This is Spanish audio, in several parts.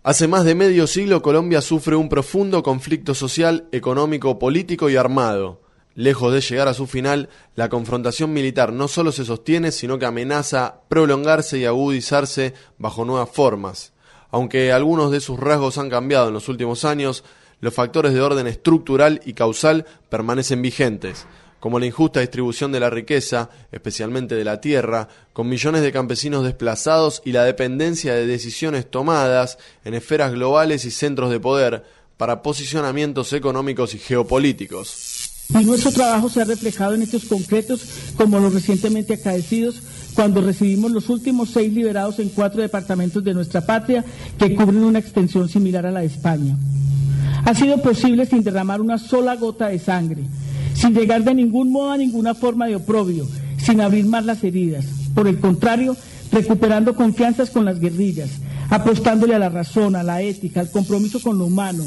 Hace más de medio siglo Colombia sufre un profundo conflicto social, económico, político y armado. Lejos de llegar a su final, la confrontación militar no solo se sostiene, sino que amenaza prolongarse y agudizarse bajo nuevas formas. Aunque algunos de sus rasgos han cambiado en los últimos años, los factores de orden estructural y causal permanecen vigentes, como la injusta distribución de la riqueza, especialmente de la tierra, con millones de campesinos desplazados y la dependencia de decisiones tomadas en esferas globales y centros de poder para posicionamientos económicos y geopolíticos. Y nuestro trabajo se ha reflejado en hechos concretos como los recientemente acaecidos cuando recibimos los últimos 6 liberados en 4 departamentos de nuestra patria que cubren una extensión similar a la de España. Ha sido posible sin derramar una sola gota de sangre, sin llegar de ningún modo a ninguna forma de oprobio, sin abrir más las heridas. Por el contrario, recuperando confianzas con las guerrillas, apostándole a la razón, a la ética, al compromiso con lo humano.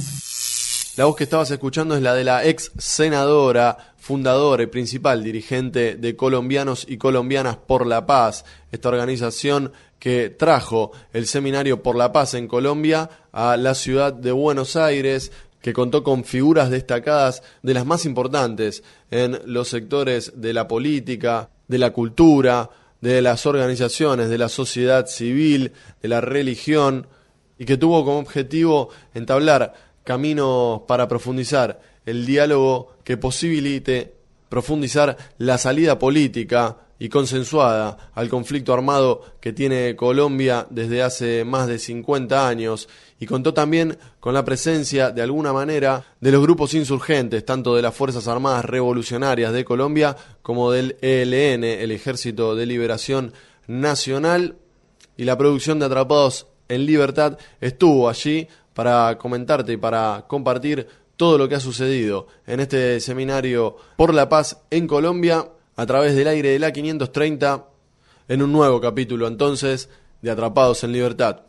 La voz que estabas escuchando es la de la ex senadora, fundadora y principal dirigente de Colombianos y Colombianas por la Paz, esta organización que trajo el Seminario por la Paz en Colombia a la ciudad de Buenos Aires, que contó con figuras destacadas de las más importantes en los sectores de la política, de la cultura, de las organizaciones, de la sociedad civil, de la religión, y que tuvo como objetivo entablar caminos para profundizar el diálogo que posibilite profundizar la salida política y consensuada al conflicto armado que tiene Colombia desde hace más de 50 años, y contó también con la presencia, de alguna manera, de los grupos insurgentes, tanto de las Fuerzas Armadas Revolucionarias de Colombia como del ELN, el Ejército de Liberación Nacional, y la producción de Atrapados en Libertad estuvo allí para comentarte y para compartir todo lo que ha sucedido en este Seminario por la Paz en Colombia, a través del aire de la 530, en un nuevo capítulo entonces de Atrapados en Libertad.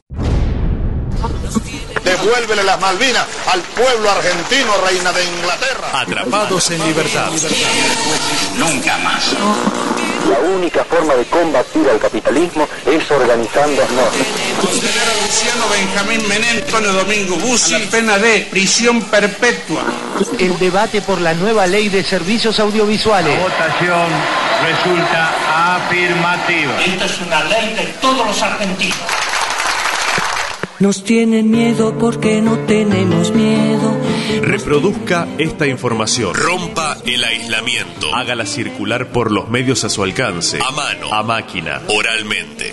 Devuélvele las Malvinas al pueblo argentino, reina de Inglaterra. Atrapados en Libertad. Nunca más. La única forma de combatir al capitalismo es organizándonos. Condenar a Luciano Benjamín Menem, Antonio Domingo Bussi, a la pena de prisión perpetua. El debate por la nueva ley de servicios audiovisuales. La votación resulta afirmativa. Esta es una ley de todos los argentinos. Nos tienen miedo porque no tenemos miedo. Reproduzca esta información. Rompa el aislamiento. Hágala circular por los medios a su alcance. A mano, a máquina, oralmente.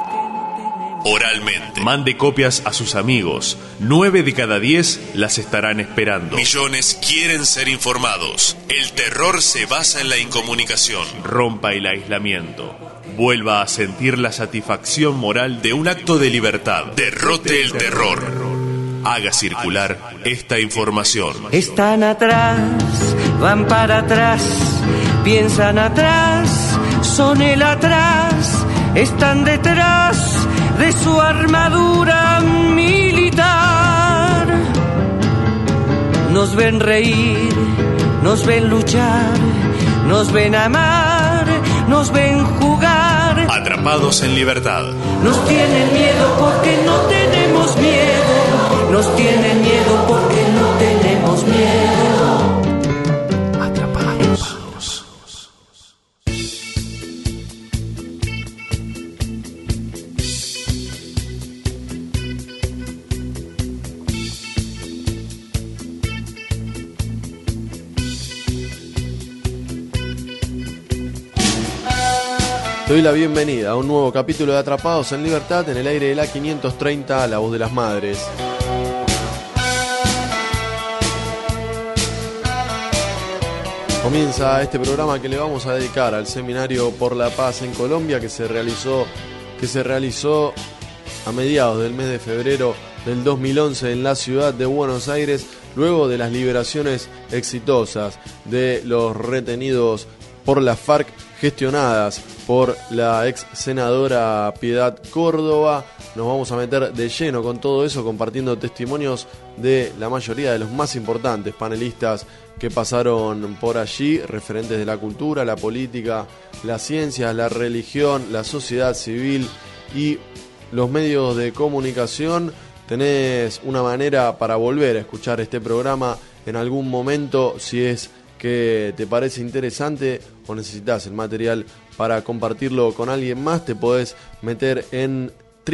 Mande copias a sus amigos. 9 de cada 10 las estarán esperando. Millones quieren ser informados. El terror se basa en la incomunicación. Rompa el aislamiento. Vuelva a sentir la satisfacción moral de un acto de libertad. Derrote el terror. Haga circular esta información. Están atrás, van para atrás, piensan atrás, son el atrás, están detrás de su armadura militar. Nos ven reír, nos ven luchar, nos ven amar, nos ven jugar. Atrapados en Libertad. Nos tienen miedo porque no tenemos miedo. Nos tienen miedo porque no tenemos miedo. Atrapados. Te doy la bienvenida a un nuevo capítulo de Atrapados en Libertad en el aire de la 530, La Voz de las Madres. Comienza este programa que le vamos a dedicar al Seminario por la Paz en Colombia que se realizó a mediados del mes de febrero del 2011 en la ciudad de Buenos Aires, luego de las liberaciones exitosas de los retenidos por la FARC, gestionadas por la ex senadora Piedad Córdoba. Nos vamos a meter de lleno con todo eso, compartiendo testimonios de la mayoría de los más importantes panelistas que pasaron por allí, referentes de la cultura, la política, las ciencias, la religión, la sociedad civil y los medios de comunicación, tenés una manera para volver a escuchar este programa en algún momento, si es que te parece interesante o necesitas el material para compartirlo con alguien más, te podés meter en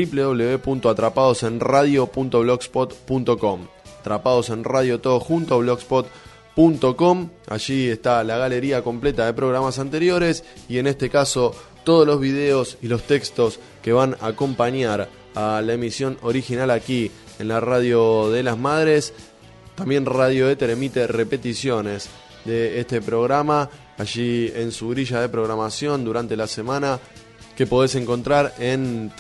www.atrapadosenradio.blogspot.com. Atrapados en Radio todo junto, blogspot.com. Allí está la galería completa de programas anteriores y en este caso todos los videos y los textos que van a acompañar a la emisión original aquí en la Radio de las Madres. También Radio Éter emite repeticiones de este programa allí en su grilla de programación durante la semana, que podés encontrar en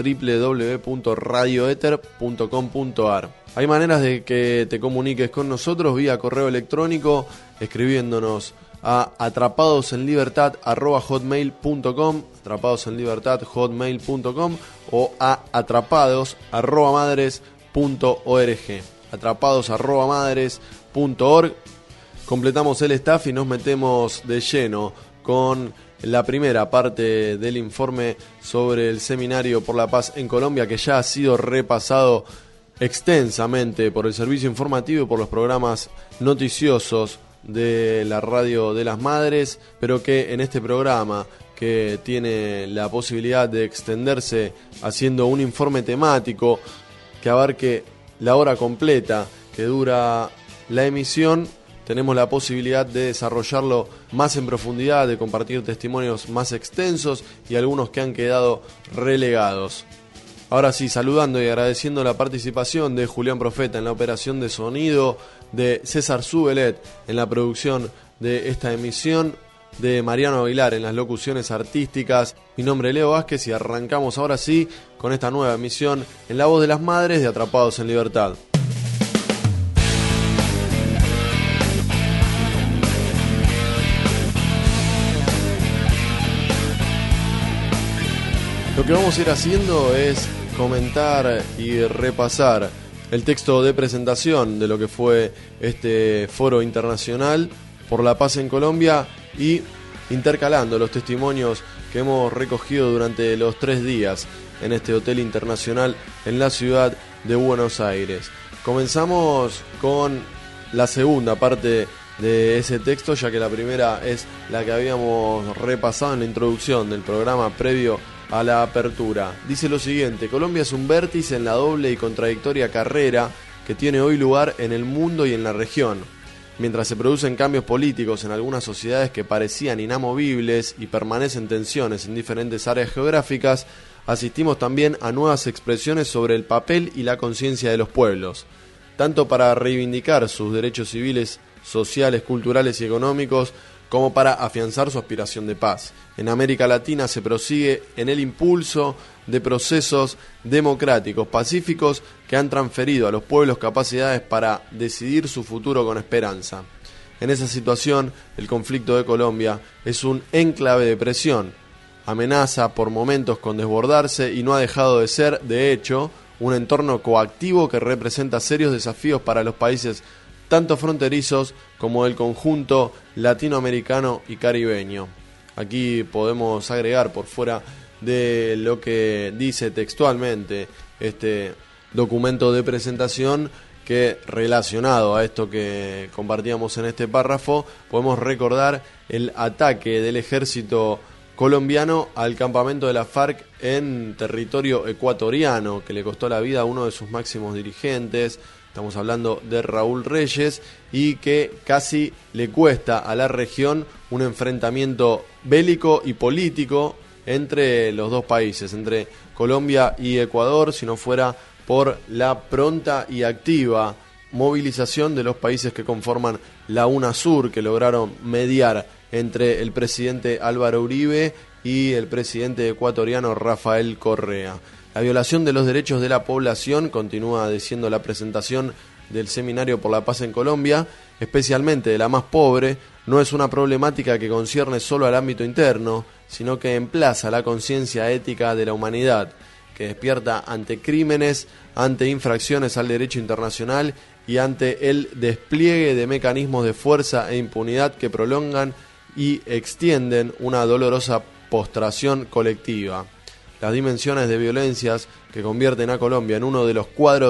www.radioether.com.ar. Hay maneras de que te comuniques con nosotros vía correo electrónico, escribiéndonos a atrapadosenlibertad@hotmail.com, atrapadosenlibertad@hotmail.com o a atrapados@madres.org, atrapados@madres.org. Completamos el staff y nos metemos de lleno con la primera parte del informe sobre el Seminario por la Paz en Colombia, que ya ha sido repasado extensamente por el servicio informativo y por los programas noticiosos de la Radio de las Madres, pero que en este programa, que tiene la posibilidad de extenderse haciendo un informe temático que abarque la hora completa que dura la emisión, tenemos la posibilidad de desarrollarlo más en profundidad, de compartir testimonios más extensos y algunos que han quedado relegados. Ahora sí, saludando y agradeciendo la participación de Julián Profeta en la operación de sonido, de César Subelet en la producción de esta emisión, de Mariano Aguilar en las locuciones artísticas. Mi nombre es Leo Vázquez y arrancamos ahora sí con esta nueva emisión en La Voz de las Madres de Atrapados en Libertad. Lo que vamos a ir haciendo es comentar y repasar el texto de presentación de lo que fue este foro internacional por la paz en Colombia y intercalando los testimonios que hemos recogido durante los 3 días en este hotel internacional en la ciudad de Buenos Aires. Comenzamos con la segunda parte de ese texto, ya que la primera es la que habíamos repasado en la introducción del programa previo a la apertura. Dice lo siguiente: Colombia es un vértice en la doble y contradictoria carrera que tiene hoy lugar en el mundo y en la región. Mientras se producen cambios políticos en algunas sociedades que parecían inamovibles y permanecen tensiones en diferentes áreas geográficas, asistimos también a nuevas expresiones sobre el papel y la conciencia de los pueblos, tanto para reivindicar sus derechos civiles, sociales, culturales y económicos, como para afianzar su aspiración de paz. En América Latina se prosigue en el impulso de procesos democráticos, pacíficos, que han transferido a los pueblos capacidades para decidir su futuro con esperanza. En esa situación, el conflicto de Colombia es un enclave de presión, amenaza por momentos con desbordarse y no ha dejado de ser, de hecho, un entorno coactivo que representa serios desafíos para los países tanto fronterizos como el conjunto latinoamericano y caribeño. Aquí podemos agregar, por fuera de lo que dice textualmente este documento de presentación, que relacionado a esto que compartíamos en este párrafo, podemos recordar el ataque del ejército colombiano al campamento de la FARC en territorio ecuatoriano, que le costó la vida a uno de sus máximos dirigentes. Estamos hablando de Raúl Reyes, y que casi le cuesta a la región un enfrentamiento bélico y político entre los dos países, entre Colombia y Ecuador, si no fuera por la pronta y activa movilización de los países que conforman la UNASUR, que lograron mediar entre el presidente Álvaro Uribe y el presidente ecuatoriano Rafael Correa. La violación de los derechos de la población, continúa diciendo la presentación del Seminario por la Paz en Colombia, especialmente de la más pobre, no es una problemática que concierne solo al ámbito interno, sino que emplaza la conciencia ética de la humanidad, que despierta ante crímenes, ante infracciones al derecho internacional y ante el despliegue de mecanismos de fuerza e impunidad que prolongan y extienden una dolorosa postración colectiva. Las dimensiones de violencias que convierten a Colombia en uno de los cuadros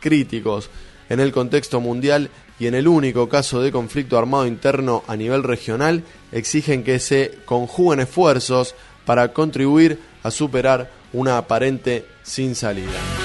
críticos en el contexto mundial y en el único caso de conflicto armado interno a nivel regional, exigen que se conjuguen esfuerzos para contribuir a superar una aparente sin salida.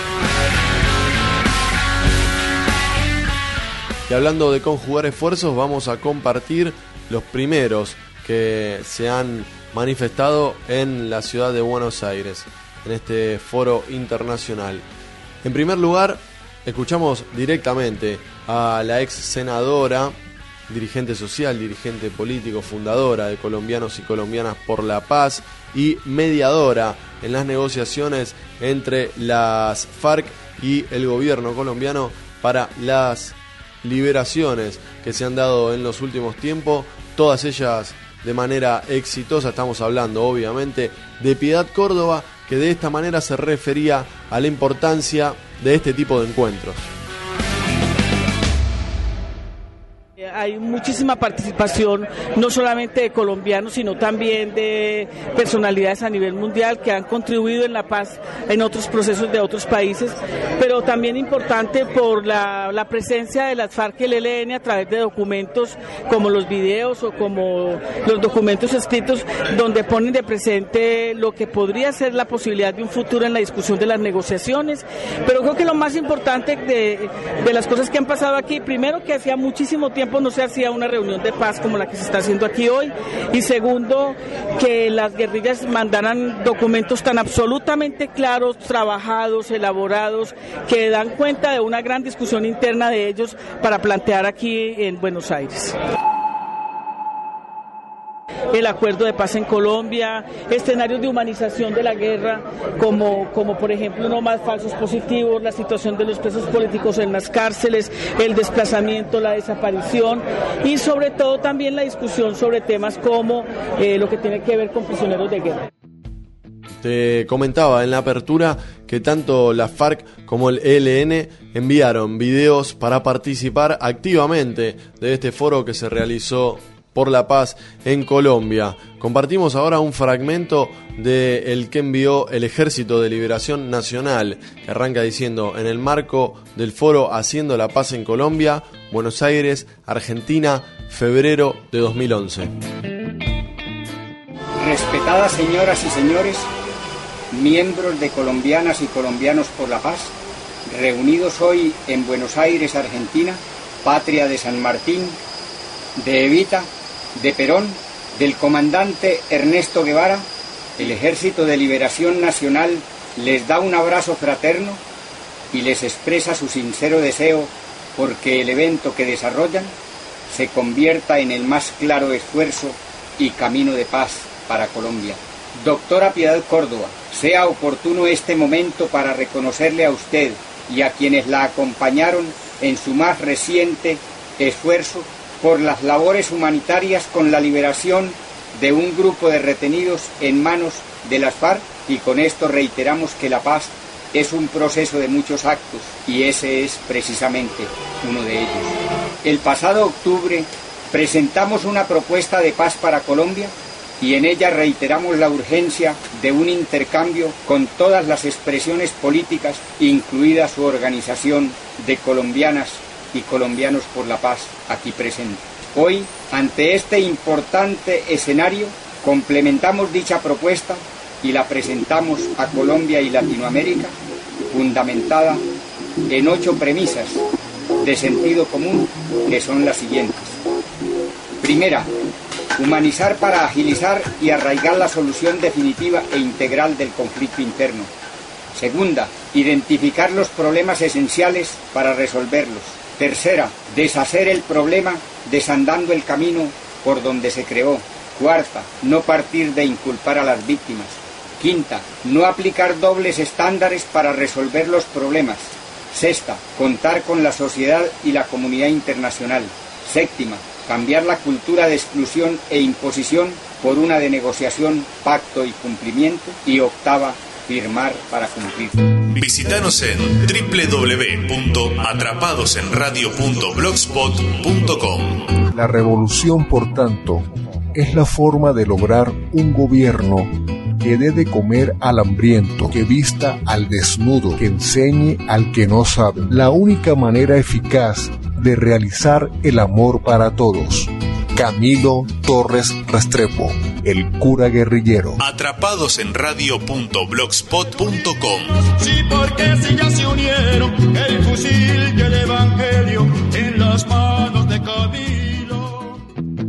Y hablando de conjugar esfuerzos, vamos a compartir los primeros que se han manifestado en la ciudad de Buenos Aires, en este foro internacional. En primer lugar, escuchamos directamente a la ex senadora, dirigente social, dirigente político, fundadora de Colombianos y Colombianas por la Paz y mediadora en las negociaciones entre las FARC y el gobierno colombiano para las liberaciones que se han dado en los últimos tiempos, todas ellas de manera exitosa. Estamos hablando obviamente de Piedad Córdoba, que de esta manera se refería a la importancia de este tipo de encuentros. Hay muchísima participación, no solamente de colombianos, sino también de personalidades a nivel mundial que han contribuido en la paz en otros procesos de otros países, pero también importante por la presencia de las FARC y el ELN a través de documentos como los videos o como los documentos escritos, donde ponen de presente lo que podría ser la posibilidad de un futuro en la discusión de las negociaciones. Pero creo que lo más importante de las cosas que han pasado aquí, primero, que hacía muchísimo tiempo no se hacía una reunión de paz como la que se está haciendo aquí hoy, y segundo, que las guerrillas mandaran documentos tan absolutamente claros, trabajados, elaborados, que dan cuenta de una gran discusión interna de ellos para plantear aquí en Buenos Aires. El acuerdo de paz en Colombia, escenarios de humanización de la guerra, como por ejemplo no más falsos positivos, la situación de los presos políticos en las cárceles, el desplazamiento, la desaparición y sobre todo también la discusión sobre temas como lo que tiene que ver con prisioneros de guerra. Te comentaba en la apertura que tanto la FARC como el ELN enviaron videos para participar activamente de este foro que se realizó por la paz en Colombia. Compartimos ahora un fragmento de el que envió el Ejército de Liberación Nacional, que arranca diciendo: en el marco del foro Haciendo la Paz en Colombia, Buenos Aires, Argentina, febrero de 2011. Respetadas señoras y señores, miembros de Colombianas y Colombianos por la Paz, reunidos hoy en Buenos Aires, Argentina, patria de San Martín, de Evita, de Perón, del comandante Ernesto Guevara, el Ejército de Liberación Nacional les da un abrazo fraterno y les expresa su sincero deseo porque el evento que desarrollan se convierta en el más claro esfuerzo y camino de paz para Colombia. Doctora Piedad Córdoba, sea oportuno este momento para reconocerle a usted y a quienes la acompañaron en su más reciente esfuerzo por las labores humanitarias con la liberación de un grupo de retenidos en manos de las FARC, y con esto reiteramos que la paz es un proceso de muchos actos y ese es precisamente uno de ellos. El pasado octubre presentamos una propuesta de paz para Colombia y en ella reiteramos la urgencia de un intercambio con todas las expresiones políticas, incluida su organización de Colombianas y Colombianos por la Paz aquí presente. Hoy, ante este importante escenario, complementamos dicha propuesta y la presentamos a Colombia y Latinoamérica, fundamentada en 8 premisas de sentido común, que son las siguientes. Primera, humanizar para agilizar y arraigar la solución definitiva e integral del conflicto interno. Segunda, identificar los problemas esenciales para resolverlos. Tercera, deshacer el problema desandando el camino por donde se creó. Cuarta, no partir de inculpar a las víctimas. Quinta, no aplicar dobles estándares para resolver los problemas. Sexta, contar con la sociedad y la comunidad internacional. Séptima, cambiar la cultura de exclusión e imposición por una de negociación, pacto y cumplimiento. Y octava, firmar para cumplir. Visítanos en www.atrapadosenradio.blogspot.com. La revolución, por tanto, es la forma de lograr un gobierno que dé de comer al hambriento, que vista al desnudo, que enseñe al que no sabe. La única manera eficaz de realizar el amor para todos. Camilo Torres Restrepo, el cura guerrillero. Atrapadosenradio.blogspot.com. Sí, porque si ya se unieron el fusil y el evangelio en las manos de Camilo.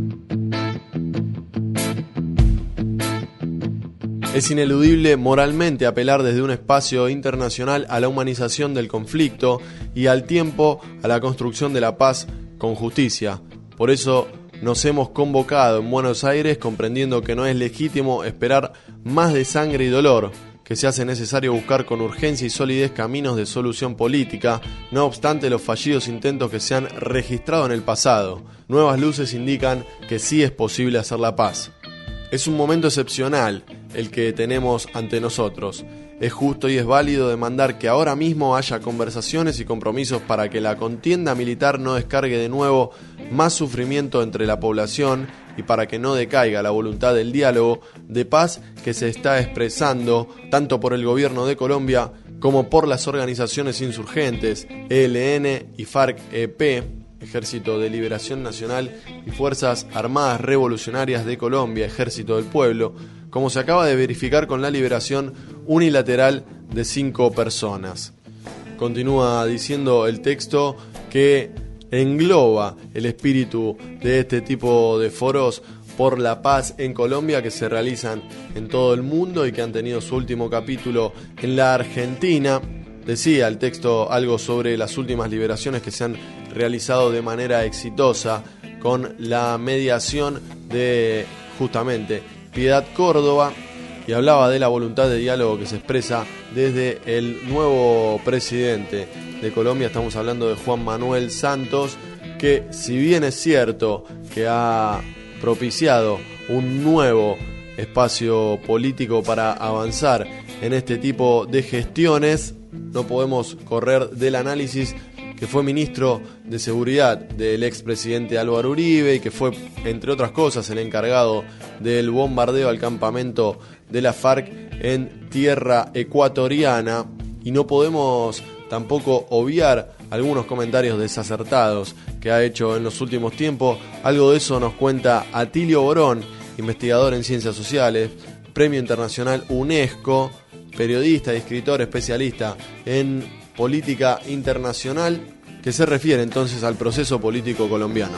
Es ineludible moralmente apelar desde un espacio internacional a la humanización del conflicto y al tiempo a la construcción de la paz con justicia. Por eso nos hemos convocado en Buenos Aires comprendiendo que no es legítimo esperar más de sangre y dolor, que se hace necesario buscar con urgencia y solidez caminos de solución política, no obstante los fallidos intentos que se han registrado en el pasado. Nuevas luces indican que sí es posible hacer la paz. Es un momento excepcional el que tenemos ante nosotros. Es justo y es válido demandar que ahora mismo haya conversaciones y compromisos para que la contienda militar no descargue de nuevo más sufrimiento entre la población y para que no decaiga la voluntad del diálogo de paz que se está expresando tanto por el gobierno de Colombia como por las organizaciones insurgentes ELN y FARC-EP, Ejército de Liberación Nacional, y Fuerzas Armadas Revolucionarias de Colombia, Ejército del Pueblo, como se acaba de verificar con la liberación unilateral de 5 personas. Continúa diciendo el texto que engloba el espíritu de este tipo de foros por la paz en Colombia que se realizan en todo el mundo y que han tenido su último capítulo en la Argentina. Decía el texto algo sobre las últimas liberaciones que se han realizado de manera exitosa con la mediación de justamente Piedad Córdoba, y hablaba de la voluntad de diálogo que se expresa desde el nuevo presidente de Colombia. Estamos hablando de Juan Manuel Santos, que si bien es cierto que ha propiciado un nuevo espacio político para avanzar en este tipo de gestiones, no podemos correr del análisis que fue ministro de Seguridad del expresidente Álvaro Uribe y que fue, entre otras cosas, el encargado del bombardeo al campamento de la FARC en tierra ecuatoriana, y no podemos tampoco obviar algunos comentarios desacertados que ha hecho en los últimos tiempos. Algo de eso nos cuenta Atilio Borón, investigador en ciencias sociales, Premio Internacional UNESCO, periodista y escritor especialista en política internacional, que se refiere entonces al proceso político colombiano.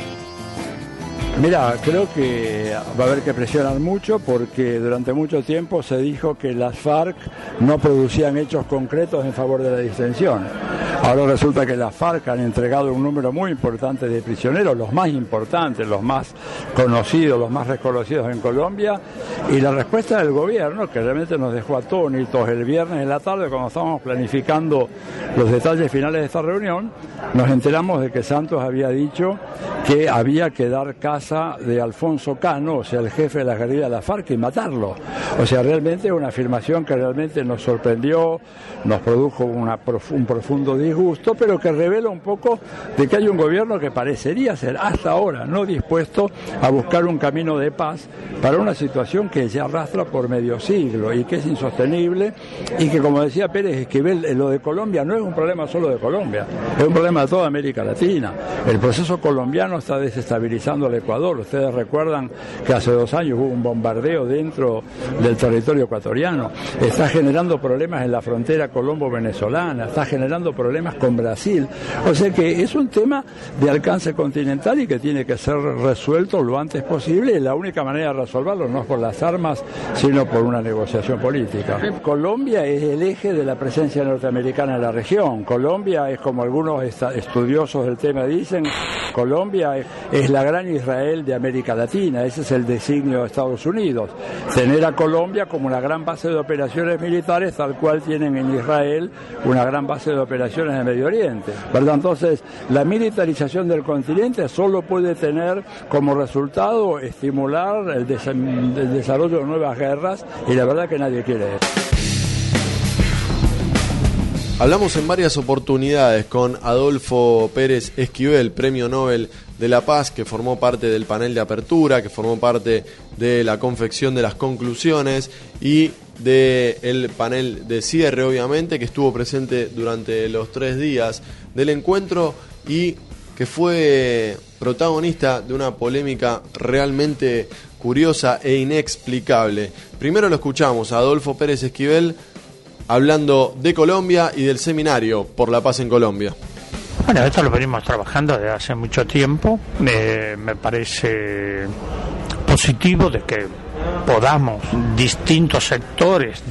Mira, creo que va a haber que presionar mucho porque durante mucho tiempo se dijo que las FARC no producían hechos concretos en favor de la distensión. Ahora resulta que las FARC han entregado un número muy importante de prisioneros, los más importantes, los más conocidos, los más reconocidos en Colombia, y la respuesta del gobierno, que realmente nos dejó atónitos el viernes en la tarde cuando estábamos planificando los detalles finales de esta reunión, nos enteramos de que Santos había dicho que había que dar casa de Alfonso Cano, o sea, el jefe de la guerrilla de la FARC, y matarlo. O sea, realmente una afirmación que realmente nos sorprendió, nos produjo un profundo disgusto, pero que revela un poco de que hay un gobierno que parecería ser hasta ahora no dispuesto a buscar un camino de paz para una situación que ya arrastra por medio siglo y que es insostenible, y que, como decía Pérez Esquivel, lo de Colombia no es un problema solo de Colombia, es un problema de toda América Latina. El proceso colombiano está desestabilizando al Ecuador. Ustedes recuerdan que hace 2 años hubo un bombardeo dentro del territorio ecuatoriano. Está generando problemas en la frontera colombo-venezolana, está generando problemas con Brasil. O sea que es un tema de alcance continental y que tiene que ser resuelto lo antes posible, y la única manera de resolverlo no es por las armas, sino por una negociación política. Colombia es el eje de la presencia norteamericana en la región. Colombia es, como algunos estudiosos del tema dicen, Colombia es la gran Israel de América Latina. Ese es el designio de Estados Unidos, tener a Colombia como una gran base de operaciones militares, tal cual tienen en Israel una gran base de operaciones en Medio Oriente, ¿verdad? Entonces, la militarización del continente solo puede tener como resultado estimular el desarrollo de nuevas guerras, y la verdad que nadie quiere eso. Hablamos en varias oportunidades con Adolfo Pérez Esquivel, Premio Nobel de la Paz, que formó parte del panel de apertura, que formó parte de la confección de las conclusiones, y del panel de cierre, obviamente, que estuvo presente durante los 3 días del encuentro y que fue protagonista de una polémica realmente curiosa e inexplicable. Primero lo escuchamos a Adolfo Pérez Esquivel hablando de Colombia y del seminario por la paz en Colombia. Bueno, esto lo venimos trabajando desde hace mucho tiempo. Me parece positivo de que podamos, distintos sectores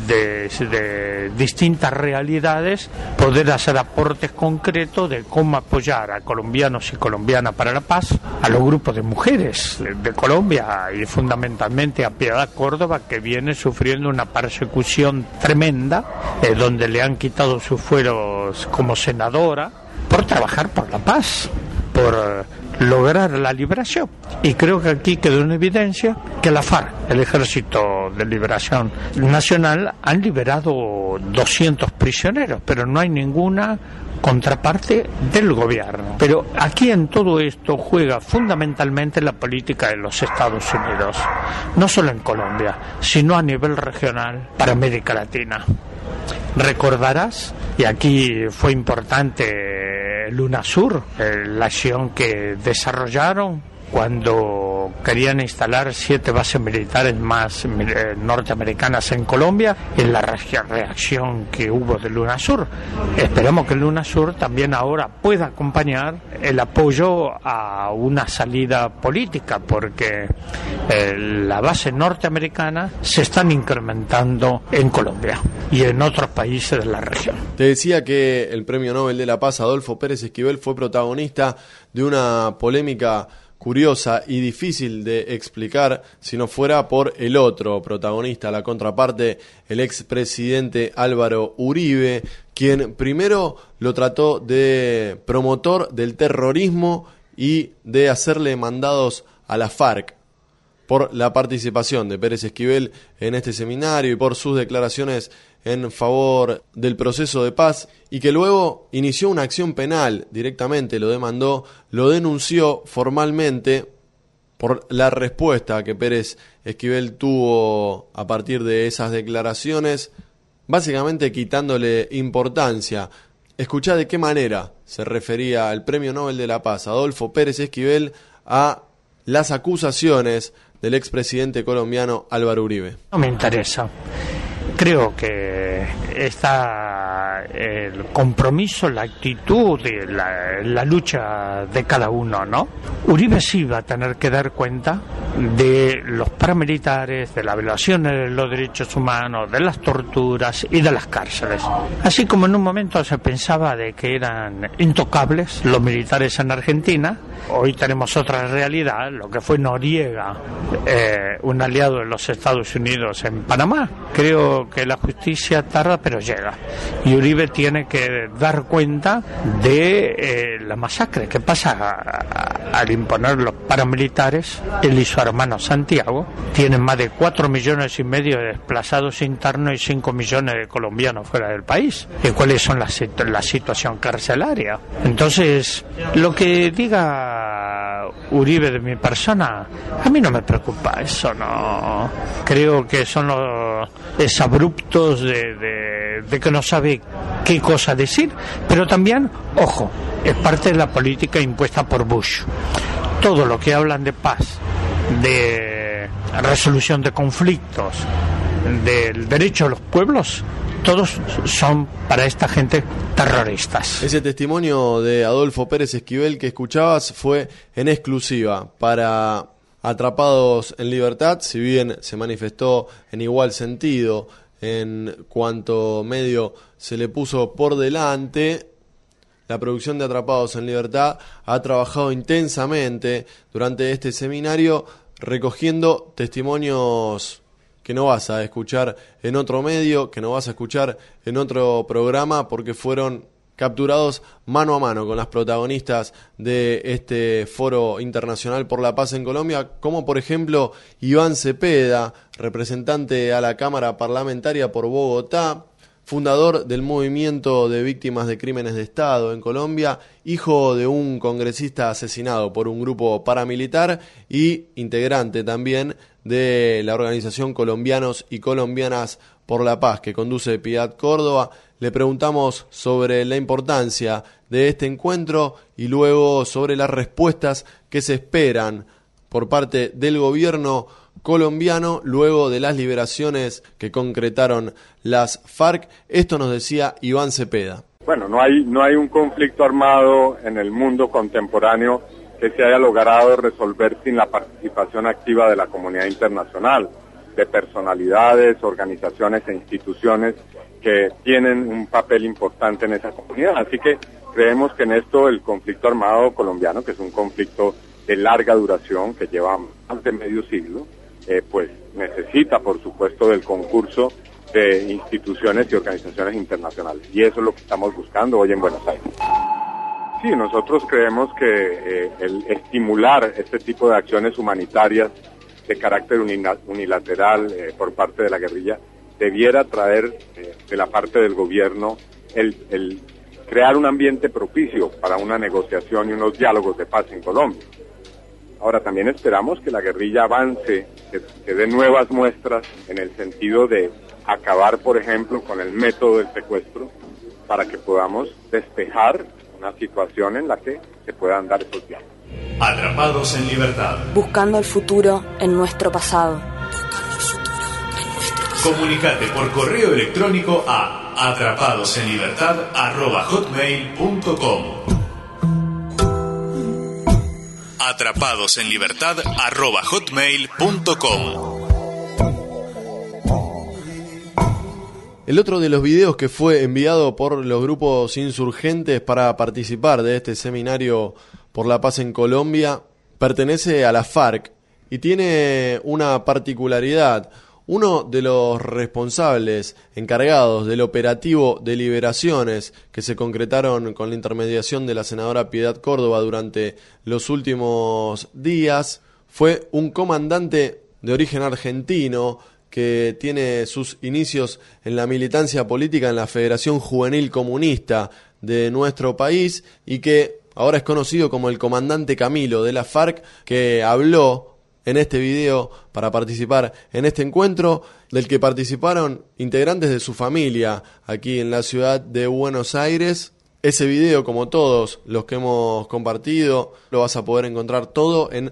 de distintas realidades, poder hacer aportes concretos de cómo apoyar a colombianos y colombianas para la paz, a los grupos de mujeres de Colombia y fundamentalmente a Piedad Córdoba, que viene sufriendo una persecución tremenda, donde le han quitado sus fueros como senadora por trabajar por la paz, por lograr la liberación. Y creo que aquí quedó en evidencia que la FARC, el Ejército de Liberación Nacional, han liberado 200 prisioneros, pero no hay ninguna contraparte del gobierno. Pero aquí en todo esto juega fundamentalmente la política de los Estados Unidos, no solo en Colombia, sino a nivel regional para América Latina. Recordarás, y aquí fue importante el UNASUR, la acción que desarrollaron cuando querían instalar 7 bases militares más norteamericanas en Colombia, en la reacción que hubo del UNASUR. Esperamos que el UNASUR también ahora pueda acompañar el apoyo a una salida política, porque la base norteamericana se están incrementando en Colombia y en otros países de la región. Te decía que el Premio Nobel de la Paz, Adolfo Pérez Esquivel, fue protagonista de una polémica curiosa y difícil de explicar si no fuera por el otro protagonista, la contraparte, el expresidente Álvaro Uribe, quien primero lo trató de promotor del terrorismo y de hacerle mandados a la FARC por la participación de Pérez Esquivel en este seminario y por sus declaraciones en favor del proceso de paz, y que luego inició una acción penal directamente, lo demandó, lo denunció formalmente por la respuesta que Pérez Esquivel tuvo a partir de esas declaraciones, básicamente quitándole importancia. Escuchá de qué manera se refería el Premio Nobel de la Paz, Adolfo Pérez Esquivel, a las acusaciones del expresidente colombiano Álvaro Uribe. No me interesa. Creo que está el compromiso, la actitud, la lucha de cada uno, ¿no? Uribe sí va a tener que dar cuenta de los paramilitares, de la violación de los derechos humanos, de las torturas y de las cárceles. Así como en un momento se pensaba de que eran intocables los militares en Argentina, hoy tenemos otra realidad, lo que fue Noriega, un aliado de los Estados Unidos en Panamá. Creo que la justicia tarda pero llega, y Uribe tiene que dar cuenta de la masacre que pasa al imponer los paramilitares. Él y su hermano Santiago tienen más de 4,5 millones de desplazados internos y 5 millones de colombianos fuera del país. ¿Y cuáles son la situación carcelaria? Entonces, lo que diga Uribe de mi persona, a mí no me preocupa eso, no. Creo que son los abruptos de que no sabe qué cosa decir, pero también, ojo, es parte de la política impuesta por Bush. Todo lo que hablan de paz, de resolución de conflictos, del derecho a los pueblos, todos son para esta gente terroristas. Ese testimonio de Adolfo Pérez Esquivel que escuchabas fue en exclusiva para Atrapados en Libertad, si bien se manifestó en igual sentido en cuanto medio se le puso por delante. La producción de Atrapados en Libertad ha trabajado intensamente durante este seminario recogiendo testimonios que no vas a escuchar en otro medio, que no vas a escuchar en otro programa, porque fueron capturados mano a mano con las protagonistas de este Foro Internacional por la Paz en Colombia, como por ejemplo Iván Cepeda, representante a la Cámara Parlamentaria por Bogotá, fundador del Movimiento de Víctimas de Crímenes de Estado en Colombia, hijo de un congresista asesinado por un grupo paramilitar y integrante también de la organización Colombianos y Colombianas por la Paz que conduce Piedad Córdoba. Le preguntamos sobre la importancia de este encuentro y luego sobre las respuestas que se esperan por parte del gobierno colombiano luego de las liberaciones que concretaron las FARC. Esto nos decía Iván Cepeda. Bueno, no hay un conflicto armado en el mundo contemporáneo que se haya logrado resolver sin la participación activa de la comunidad internacional, de personalidades, organizaciones e instituciones que tienen un papel importante en esa comunidad. Así que creemos que en esto el conflicto armado colombiano, que es un conflicto de larga duración, que lleva más de medio siglo, pues necesita, por supuesto, del concurso de instituciones y organizaciones internacionales. Y eso es lo que estamos buscando hoy en Buenos Aires. Sí, nosotros creemos que el estimular este tipo de acciones humanitarias de carácter unilateral por parte de la guerrilla debiera traer de la parte del gobierno el crear un ambiente propicio para una negociación y unos diálogos de paz en Colombia. Ahora, también esperamos que la guerrilla avance, que dé nuevas muestras en el sentido de acabar, por ejemplo, con el método del secuestro, para que podamos despejar una situación en la que se puedan dar esos diálogos. Atrapados en libertad. Buscando el futuro en nuestro pasado. Comunicate por correo electrónico a atrapadosenlibertad@hotmail.com. atrapadosenlibertad@hotmail.com. El otro de los videos que fue enviado por los grupos insurgentes para participar de este seminario por la paz en Colombia pertenece a la FARC y tiene una particularidad. Uno de los responsables encargados del operativo de liberaciones que se concretaron con la intermediación de la senadora Piedad Córdoba durante los últimos días fue un comandante de origen argentino que tiene sus inicios en la militancia política en la Federación Juvenil Comunista de nuestro país y que ahora es conocido como el comandante Camilo de la FARC, que habló en este video para participar en este encuentro, del que participaron integrantes de su familia aquí en la ciudad de Buenos Aires. Ese video, como todos los que hemos compartido, lo vas a poder encontrar todo en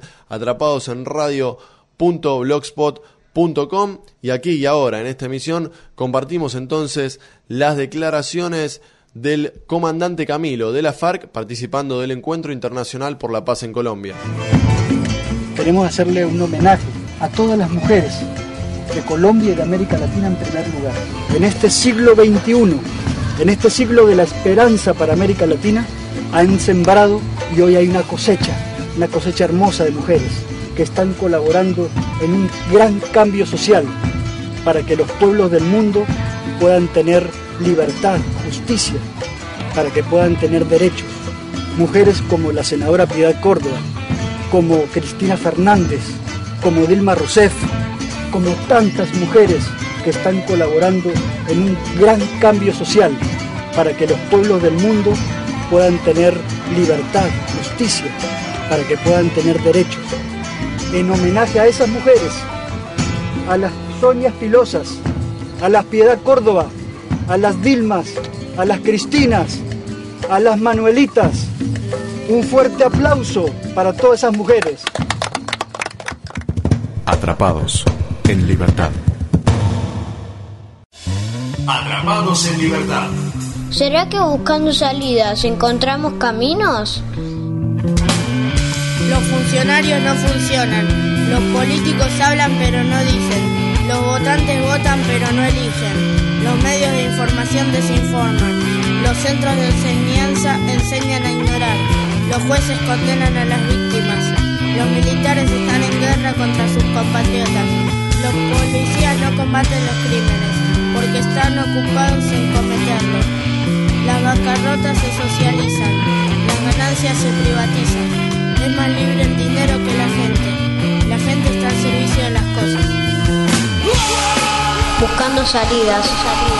atrapadosenradio.blogspot.com. Y aquí y ahora, en esta emisión, compartimos entonces las declaraciones del comandante Camilo de la FARC participando del Encuentro Internacional por la Paz en Colombia. Queremos hacerle un homenaje a todas las mujeres de Colombia y de América Latina en primer lugar. En este siglo XXI, en este siglo de la esperanza para América Latina, han sembrado y hoy hay una cosecha hermosa de mujeres que están colaborando en un gran cambio social para que los pueblos del mundo puedan tener libertad, justicia, para que puedan tener derechos. Mujeres como la senadora Piedad Córdoba, como Cristina Fernández, como Dilma Rousseff, como tantas mujeres que están colaborando en un gran cambio social para que los pueblos del mundo puedan tener libertad, justicia, para que puedan tener derechos. En homenaje a esas mujeres, a las Sonia Pilosas, a las Piedad Córdoba, a las Dilmas, a las Cristinas, a las Manuelitas, un fuerte aplauso para todas esas mujeres. Atrapados en libertad. Atrapados en libertad. ¿Será que buscando salidas encontramos caminos? Los funcionarios no funcionan, los políticos hablan pero no dicen, los votantes votan pero no eligen, los medios de información desinforman, los centros de enseñanza enseñan a ignorar, los jueces condenan a las víctimas, los militares están en guerra contra sus compatriotas, los policías no combaten los crímenes porque están ocupados en cometerlos, las bancarrotas se socializan, las ganancias se privatizan. Es más libre el dinero que la gente está al servicio de las cosas. Buscando salidas.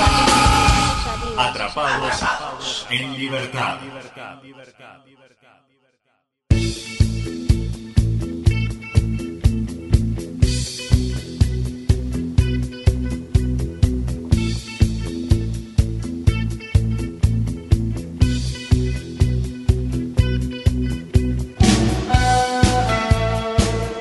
Atrapados en libertad.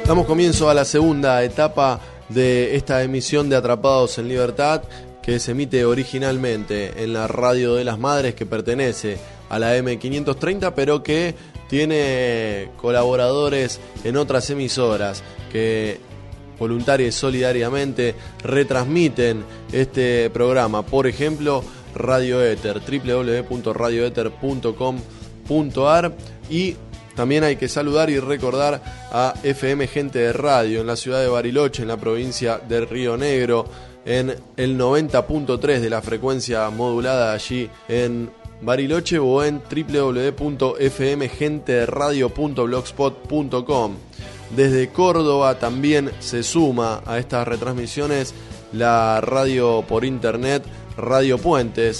Damos comienzo a la segunda etapa de esta emisión de Atrapados en Libertad, que se emite originalmente en la Radio de las Madres, que pertenece a la M530, pero que tiene colaboradores en otras emisoras que voluntariamente y solidariamente retransmiten este programa. Por ejemplo, Radio Éter, www.radioeter.com.ar, y también hay que saludar y recordar a FM Gente de Radio en la ciudad de Bariloche, en la provincia de Río Negro, en el 90.3 de la frecuencia modulada allí en Bariloche, o en www.fmgenteradio.blogspot.com. Desde Córdoba también se suma a estas retransmisiones la radio por internet Radio Puentes,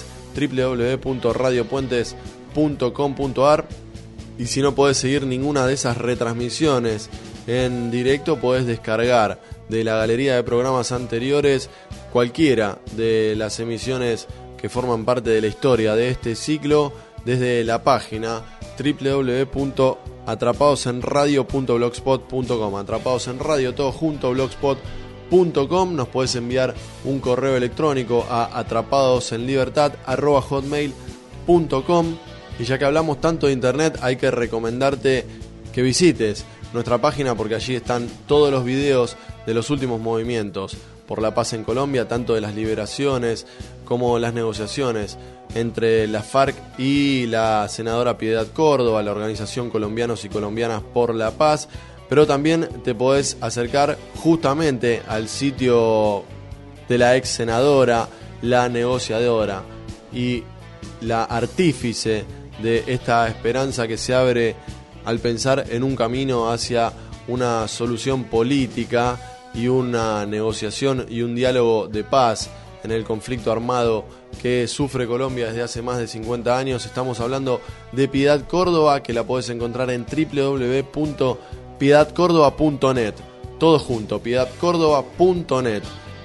www.radiopuentes.com.ar. Y si no podés seguir ninguna de esas retransmisiones en directo, podés descargar de la galería de programas anteriores cualquiera de las emisiones que forman parte de la historia de este ciclo desde la página www.atrapadosenradio.blogspot.com. Atrapados en Radio, todo junto, blogspot.com. Nos podés enviar un correo electrónico a atrapadosenlibertad@hotmail.com. Y ya que hablamos tanto de internet, hay que recomendarte que visites nuestra página, porque allí están todos los videos de los últimos movimientos por la paz en Colombia, tanto de las liberaciones como las negociaciones entre la FARC y la senadora Piedad Córdoba, la organización Colombianos y Colombianas por la Paz. Pero también te podés acercar justamente al sitio de la ex senadora, la negociadora y la artífice de esta esperanza que se abre al pensar en un camino hacia una solución política y una negociación y un diálogo de paz en el conflicto armado que sufre Colombia desde hace más de 50 años. Estamos hablando de Piedad Córdoba, que la podés encontrar en www.piedadcórdoba.net. Todo junto, piedadcórdoba.net.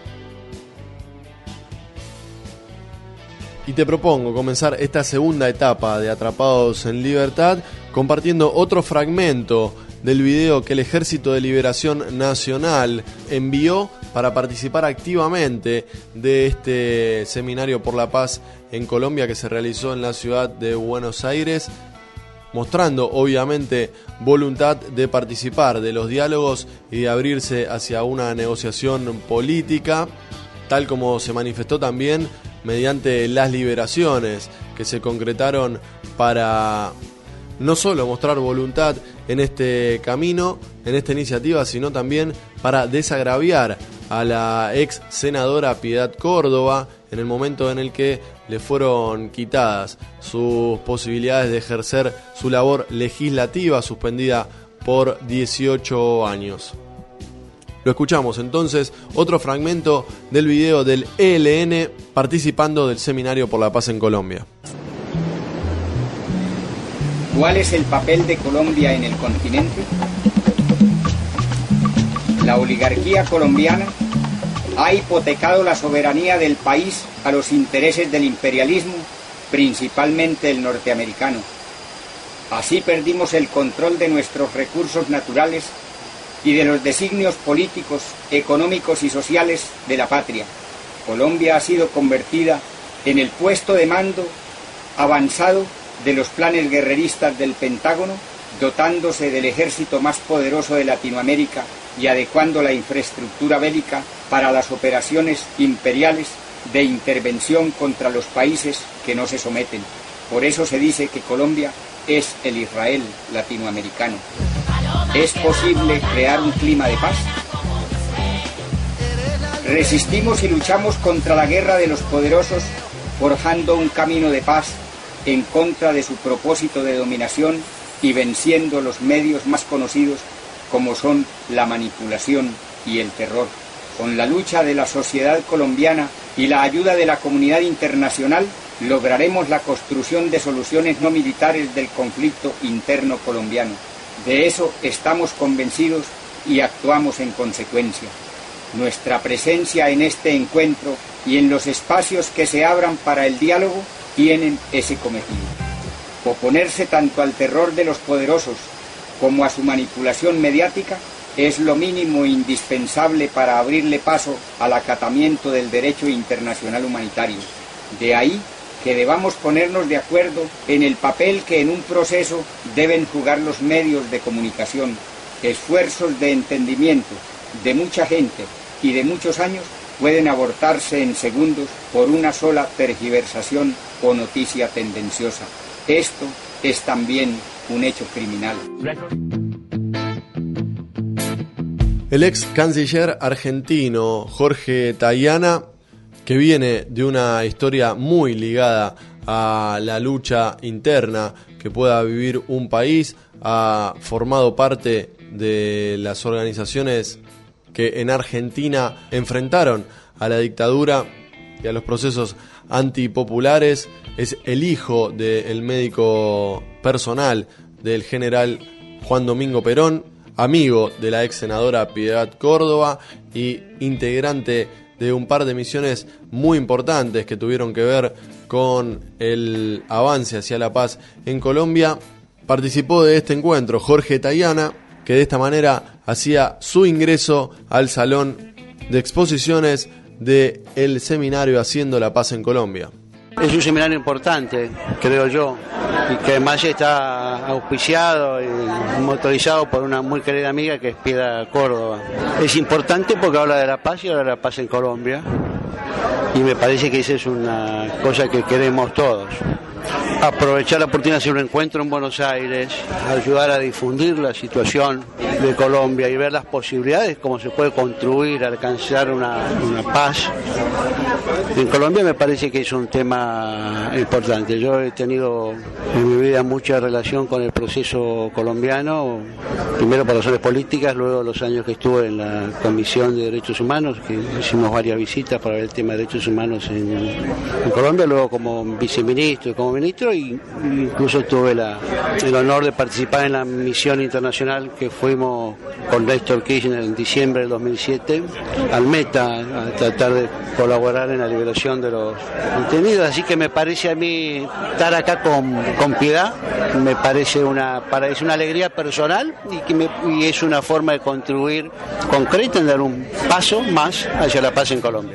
Y te propongo comenzar esta segunda etapa de Atrapados en Libertad compartiendo otro fragmento del video que el Ejército de Liberación Nacional envió para participar activamente de este seminario por la paz en Colombia que se realizó en la ciudad de Buenos Aires, mostrando obviamente voluntad de participar de los diálogos y de abrirse hacia una negociación política, tal como se manifestó también mediante las liberaciones que se concretaron para no solo mostrar voluntad en este camino, en esta iniciativa, sino también para desagraviar a la ex senadora Piedad Córdoba en el momento en el que le fueron quitadas sus posibilidades de ejercer su labor legislativa, suspendida por 18 años. Lo escuchamos entonces, otro fragmento del video del ELN participando del Seminario por la Paz en Colombia. ¿Cuál es el papel de Colombia en el continente? La oligarquía colombiana ha hipotecado la soberanía del país a los intereses del imperialismo, principalmente el norteamericano. Así perdimos el control de nuestros recursos naturales y de los designios políticos, económicos y sociales de la patria. Colombia ha sido convertida en el puesto de mando avanzado de los planes guerreristas del Pentágono, dotándose del ejército más poderoso de Latinoamérica y adecuando la infraestructura bélica para las operaciones imperiales de intervención contra los países que no se someten. Por eso se dice que Colombia es el Israel latinoamericano. ¿Es posible crear un clima de paz? Resistimos y luchamos contra la guerra de los poderosos, forjando un camino de paz en contra de su propósito de dominación y venciendo los medios más conocidos como son la manipulación y el terror. Con la lucha de la sociedad colombiana y la ayuda de la comunidad internacional, lograremos la construcción de soluciones no militares del conflicto interno colombiano. De eso estamos convencidos y actuamos en consecuencia. Nuestra presencia en este encuentro y en los espacios que se abran para el diálogo tienen ese cometido. Oponerse tanto al terror de los poderosos como a su manipulación mediática es lo mínimo indispensable para abrirle paso al acatamiento del derecho internacional humanitario. De ahí que debamos ponernos de acuerdo en el papel que en un proceso deben jugar los medios de comunicación, esfuerzos de entendimiento de mucha gente y de muchos años pueden abortarse en segundos por una sola tergiversación o noticia tendenciosa. Esto es también un hecho criminal. El ex canciller argentino Jorge Tayana, que viene de una historia muy ligada a la lucha interna que pueda vivir un país, ha formado parte de las organizaciones que en Argentina enfrentaron a la dictadura y a los procesos antipopulares. Es el hijo del médico personal del general Juan Domingo Perón, amigo de la ex senadora Piedad Córdoba y integrante de un par de misiones muy importantes que tuvieron que ver con el avance hacia la paz en Colombia. Participó de este encuentro Jorge Tayana, que de esta manera hacía su ingreso al salón de exposiciones del seminario Haciendo la Paz en Colombia. Es un seminario importante, creo yo, y que además está auspiciado y motorizado por una muy querida amiga que es Piedad Córdoba. Es importante porque habla de la paz y habla de la paz en Colombia, y me parece que esa es una cosa que queremos todos. Aprovechar la oportunidad de hacer un encuentro en Buenos Aires, ayudar a difundir la situación de Colombia y ver las posibilidades, cómo se puede construir, alcanzar una paz en Colombia, me parece que es un tema importante. Yo he tenido en mi vida mucha relación con el proceso colombiano, primero por razones políticas, luego los años que estuve en la Comisión de Derechos Humanos, que hicimos varias visitas para ver el tema de derechos humanos en Colombia, luego como viceministro y como ministro, y incluso tuve el honor de participar en la misión internacional que fuimos con Néstor Kirchner en diciembre del 2007 al Meta, a tratar de colaborar en la liberación de los detenidos. Así que me parece a mí estar acá con Piedad, me parece una alegría personal y es una forma de contribuir concreta en dar un paso más hacia la paz en Colombia.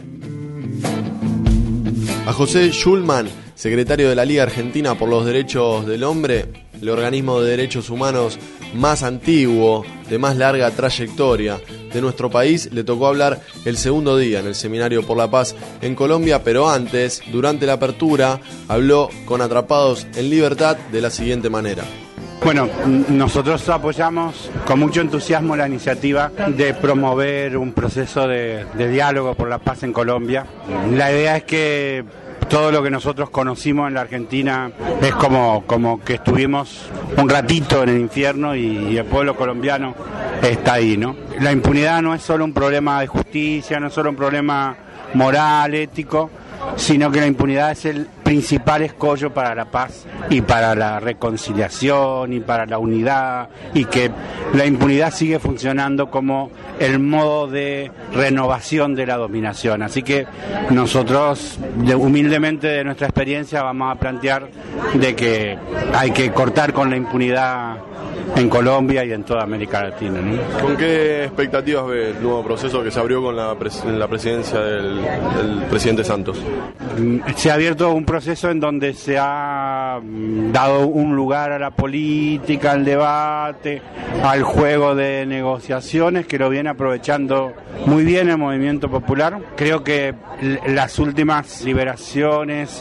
A José Schulman, secretario de la Liga Argentina por los Derechos del Hombre, el organismo de derechos humanos más antiguo, de más larga trayectoria de nuestro país, le tocó hablar el segundo día en el Seminario por la Paz en Colombia, pero antes, durante la apertura, habló con Atrapados en Libertad de la siguiente manera. Bueno, nosotros apoyamos con mucho entusiasmo la iniciativa de promover un proceso de diálogo por la paz en Colombia. La idea es que todo lo que nosotros conocimos en la Argentina es como que estuvimos un ratito en el infierno y el pueblo colombiano está ahí, ¿no? La impunidad no es solo un problema de justicia, no es solo un problema moral, ético, sino que la impunidad es el principal escollo para la paz y para la reconciliación y para la unidad, y que la impunidad sigue funcionando como el modo de renovación de la dominación. Así que nosotros humildemente de nuestra experiencia vamos a plantear de que hay que cortar con la impunidad en Colombia y en toda América Latina, ¿no? ¿Con qué expectativas ve el nuevo proceso que se abrió con la presidencia del presidente Santos? Se ha abierto un proceso en donde se ha dado un lugar a la política, al debate, al juego de negociaciones, que lo viene aprovechando muy bien el movimiento popular. Creo que las últimas liberaciones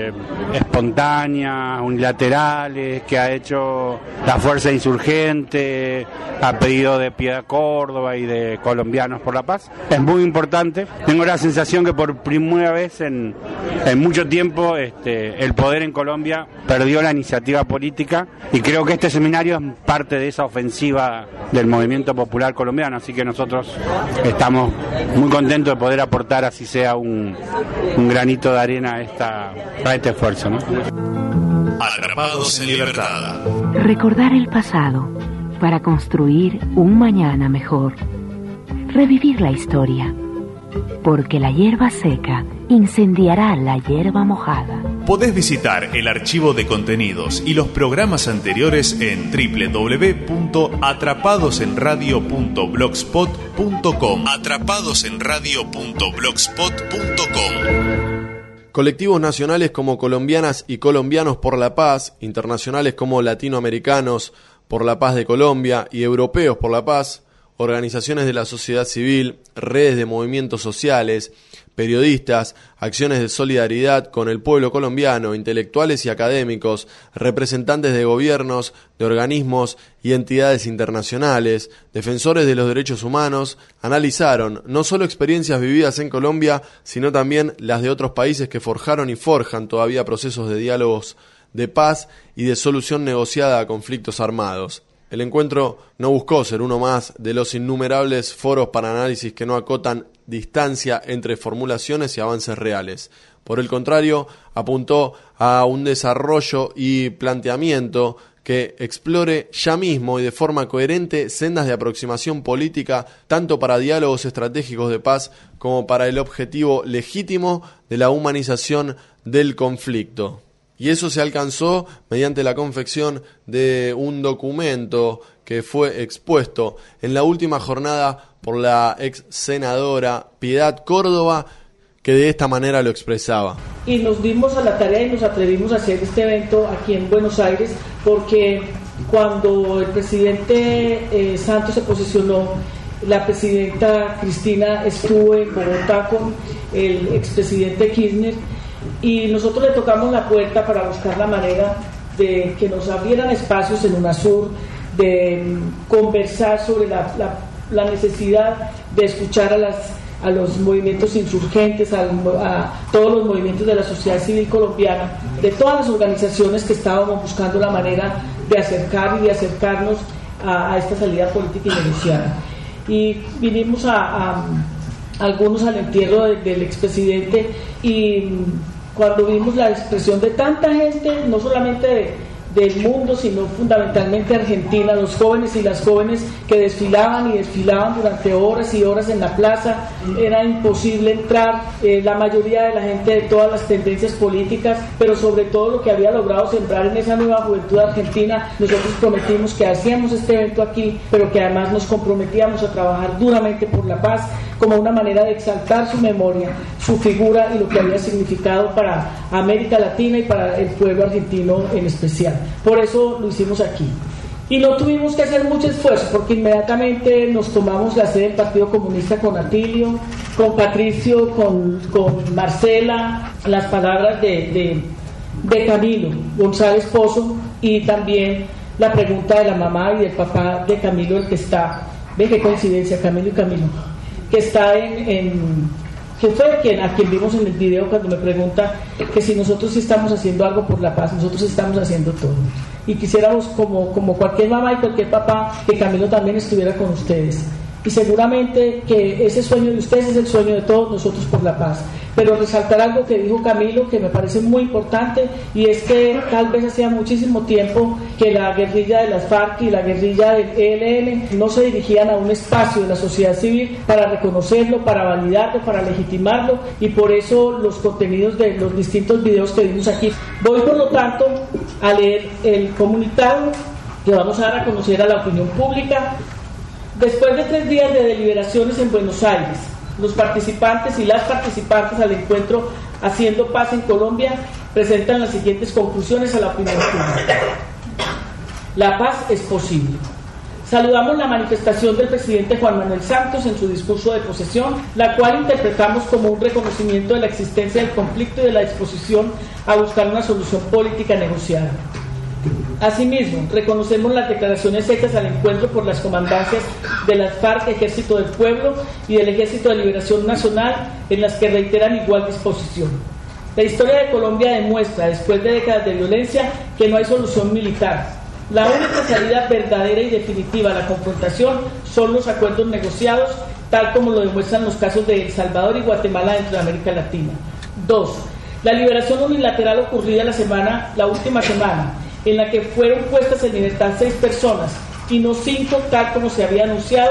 espontáneas, unilaterales, que ha hecho la fuerza insurgente a pedido de Piedad Córdoba y de Colombianos por la Paz, es muy importante. Tengo la sensación que por primera vez en mucho tiempo el poder en Colombia perdió la iniciativa política, y creo que este seminario es parte de esa ofensiva del movimiento popular colombiano, así que nosotros estamos muy contentos de poder aportar, así sea un granito de arena a este esfuerzo, ¿no? Atrapados en Libertad. Recordar el pasado para construir un mañana mejor. Revivir la historia, porque la hierba seca incendiará la hierba mojada. Podés visitar el archivo de contenidos y los programas anteriores en www.atrapadosenradio.blogspot.com. atrapadosenradio.blogspot.com. Colectivos nacionales como Colombianas y Colombianos por la Paz, internacionales como Latinoamericanos por la Paz de Colombia y Europeos por la Paz, organizaciones de la sociedad civil, redes de movimientos sociales, periodistas, acciones de solidaridad con el pueblo colombiano, intelectuales y académicos, representantes de gobiernos, de organismos y entidades internacionales, defensores de los derechos humanos, analizaron no solo experiencias vividas en Colombia, sino también las de otros países que forjaron y forjan todavía procesos de diálogos de paz y de solución negociada a conflictos armados. El encuentro no buscó ser uno más de los innumerables foros para análisis que no acotan distancia entre formulaciones y avances reales. Por el contrario, apuntó a un desarrollo y planteamiento que explore ya mismo y de forma coherente sendas de aproximación política tanto para diálogos estratégicos de paz como para el objetivo legítimo de la humanización del conflicto. Y eso se alcanzó mediante la confección de un documento que fue expuesto en la última jornada por la ex senadora Piedad Córdoba, que de esta manera lo expresaba. Y nos dimos a la tarea y nos atrevimos a hacer este evento aquí en Buenos Aires, porque cuando el presidente Santos se posesionó, la presidenta Cristina estuvo en Bogotá con el expresidente Kirchner, y nosotros le tocamos la puerta para buscar la manera de que nos abrieran espacios en UNASUR, de conversar sobre la necesidad de escuchar a los movimientos insurgentes, a todos los movimientos de la sociedad civil colombiana, de todas las organizaciones que estábamos buscando la manera de acercar y de acercarnos a esta salida política y negociada. Y vinimos algunos al entierro del expresidente, y cuando vimos la expresión de tanta gente, no solamente del mundo, sino fundamentalmente Argentina, los jóvenes y las jóvenes que desfilaban durante horas y horas en la plaza, era imposible entrar, la mayoría de la gente de todas las tendencias políticas, pero sobre todo lo que había logrado sembrar en esa nueva juventud argentina. Nosotros prometimos que hacíamos este evento aquí, pero que además nos comprometíamos a trabajar duramente por la paz, como una manera de exaltar su memoria, su figura y lo que había significado para América Latina y para el pueblo argentino en especial. Por eso lo hicimos aquí. Y no tuvimos que hacer mucho esfuerzo, porque inmediatamente nos tomamos la sede del Partido Comunista con Atilio, con Patricio, con Marcela, las palabras de Camilo González Pozo, y también la pregunta de la mamá y del papá de Camilo, el que está, ve qué coincidencia, Camilo y Camilo, que está que fue a quien vimos en el video cuando me pregunta que si nosotros sí estamos haciendo algo por la paz. Nosotros estamos haciendo todo, y quisiéramos, como cualquier mamá y cualquier papá, que Camilo también estuviera con ustedes, y seguramente que ese sueño de ustedes es el sueño de todos nosotros por la paz. Pero resaltar algo que dijo Camilo, que me parece muy importante, y es que tal vez hacía muchísimo tiempo que la guerrilla de las FARC y la guerrilla del ELN no se dirigían a un espacio de la sociedad civil para reconocerlo, para validarlo, para legitimarlo, y por eso los contenidos de los distintos videos que vimos aquí. Voy, por lo tanto, a leer el comunicado que vamos a dar a conocer a la opinión pública. Después de 3 días de deliberaciones en Buenos Aires, los participantes y las participantes al encuentro Haciendo Paz en Colombia presentan las siguientes conclusiones a la opinión pública. La paz es posible. Saludamos la manifestación del presidente Juan Manuel Santos en su discurso de posesión, la cual interpretamos como un reconocimiento de la existencia del conflicto y de la disposición a buscar una solución política negociada. Asimismo, reconocemos las declaraciones hechas al encuentro por las comandancias de las FARC, Ejército del Pueblo y del Ejército de Liberación Nacional, en las que reiteran igual disposición. La historia de Colombia demuestra, después de décadas de violencia, que no hay solución militar. La única salida verdadera y definitiva a la confrontación son los acuerdos negociados, tal como lo demuestran los casos de El Salvador y Guatemala dentro de América Latina. 2. La liberación unilateral ocurrida la última semana, en la que fueron puestas en libertad 6 personas y no 5, tal como se había anunciado,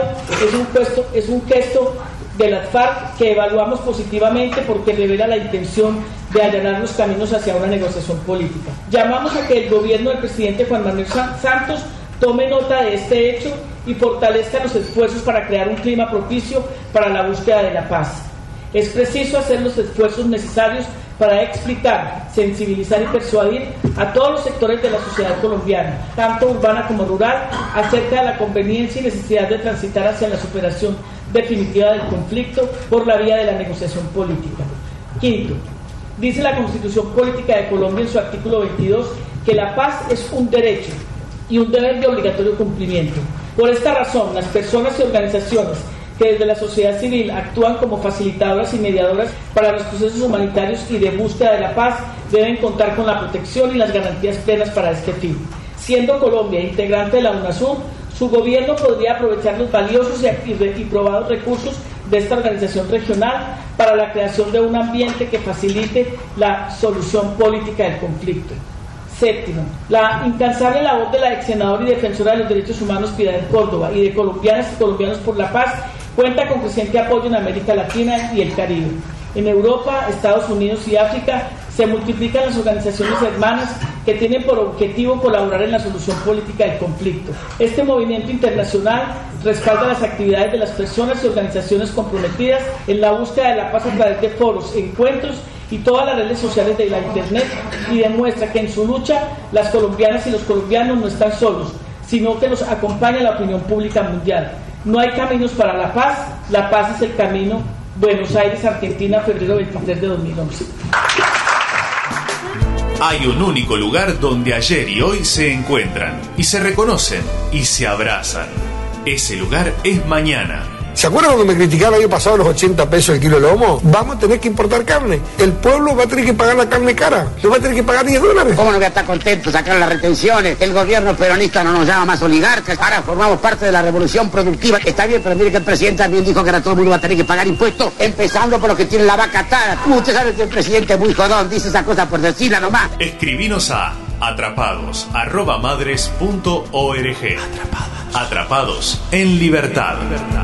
es un gesto de las FARC que evaluamos positivamente, porque revela la intención de allanar los caminos hacia una negociación política. Llamamos a que el gobierno del presidente Juan Manuel Santos tome nota de este hecho y fortalezca los esfuerzos para crear un clima propicio para la búsqueda de la paz. Es preciso hacer los esfuerzos necesarios para explicar, sensibilizar y persuadir a todos los sectores de la sociedad colombiana, tanto urbana como rural, acerca de la conveniencia y necesidad de transitar hacia la superación definitiva del conflicto por la vía de la negociación política. Quinto, dice la Constitución Política de Colombia en su artículo 22 que la paz es un derecho y un deber de obligatorio cumplimiento. Por esta razón, las personas y organizaciones que desde la sociedad civil actúan como facilitadoras y mediadoras para los procesos humanitarios y de búsqueda de la paz deben contar con la protección y las garantías plenas para este fin. Siendo Colombia integrante de la UNASUR, su gobierno podría aprovechar los valiosos y probados recursos de esta organización regional para la creación de un ambiente que facilite la solución política del conflicto. Séptimo, la incansable labor de la ex senadora y defensora de los derechos humanos Piedad Córdoba y de colombianas y colombianos por la paz cuenta con creciente apoyo en América Latina y el Caribe. En Europa, Estados Unidos y África se multiplican las organizaciones hermanas que tienen por objetivo colaborar en la solución política del conflicto. Este movimiento internacional respalda las actividades de las personas y organizaciones comprometidas en la búsqueda de la paz a través de foros, encuentros y todas las redes sociales de la Internet y demuestra que en su lucha las colombianas y los colombianos no están solos, sino que los acompaña la opinión pública mundial. No hay caminos para la paz es el camino. Buenos Aires, Argentina, febrero 23 de 2011. Hay un único lugar donde ayer y hoy se encuentran, y se reconocen, y se abrazan. Ese lugar es mañana. ¿Se acuerdan cuando me criticaban el año pasado los 80 pesos el kilo de lomo? Vamos a tener que importar carne. El pueblo va a tener que pagar la carne cara. Le va a tener que pagar $10. ¿Cómo no voy a estar contento? Sacar las retenciones. El gobierno peronista no nos llama más oligarcas. Ahora formamos parte de la revolución productiva. Está bien, pero mire que el presidente también dijo que ahora todo el mundo va a tener que pagar impuestos, empezando por los que tienen la vaca atada. Usted sabe que el presidente es muy jodón, dice esa cosa por decirla nomás. Escribinos a atrapados@madres.org. Atrapados en libertad.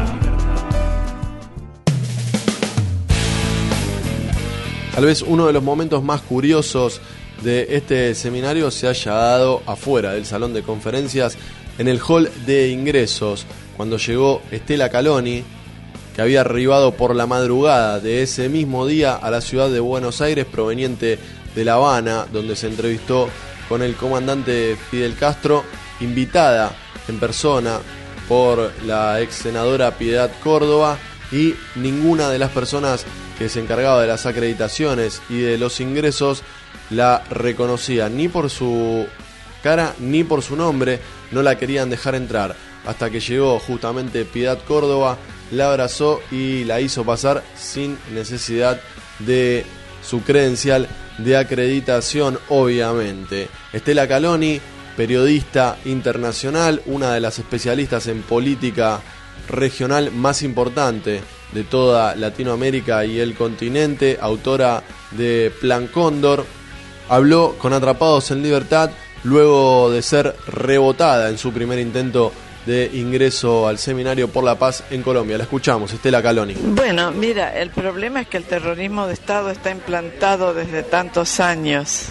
Tal vez uno de los momentos más curiosos de este seminario se haya dado afuera del salón de conferencias, en el hall de ingresos, cuando llegó Estela Caloni, que había arribado por la madrugada de ese mismo día a la ciudad de Buenos Aires, proveniente de La Habana, donde se entrevistó con el comandante Fidel Castro, invitada en persona por la ex senadora Piedad Córdoba, y ninguna de las personas que se encargaba de las acreditaciones y de los ingresos la reconocía ni por su cara ni por su nombre, no la querían dejar entrar, hasta que llegó justamente Piedad Córdoba, la abrazó y la hizo pasar sin necesidad de su credencial de acreditación, obviamente. Estela Caloni, periodista internacional, una de las especialistas en política regional más importante de toda Latinoamérica y el continente, autora de Plan Cóndor, habló con Atrapados en Libertad luego de ser rebotada en su primer intento de ingreso al Seminario por la Paz en Colombia. La escuchamos, Estela Caloni. Bueno, mira, el problema es que el terrorismo de Estado está implantado desde tantos años,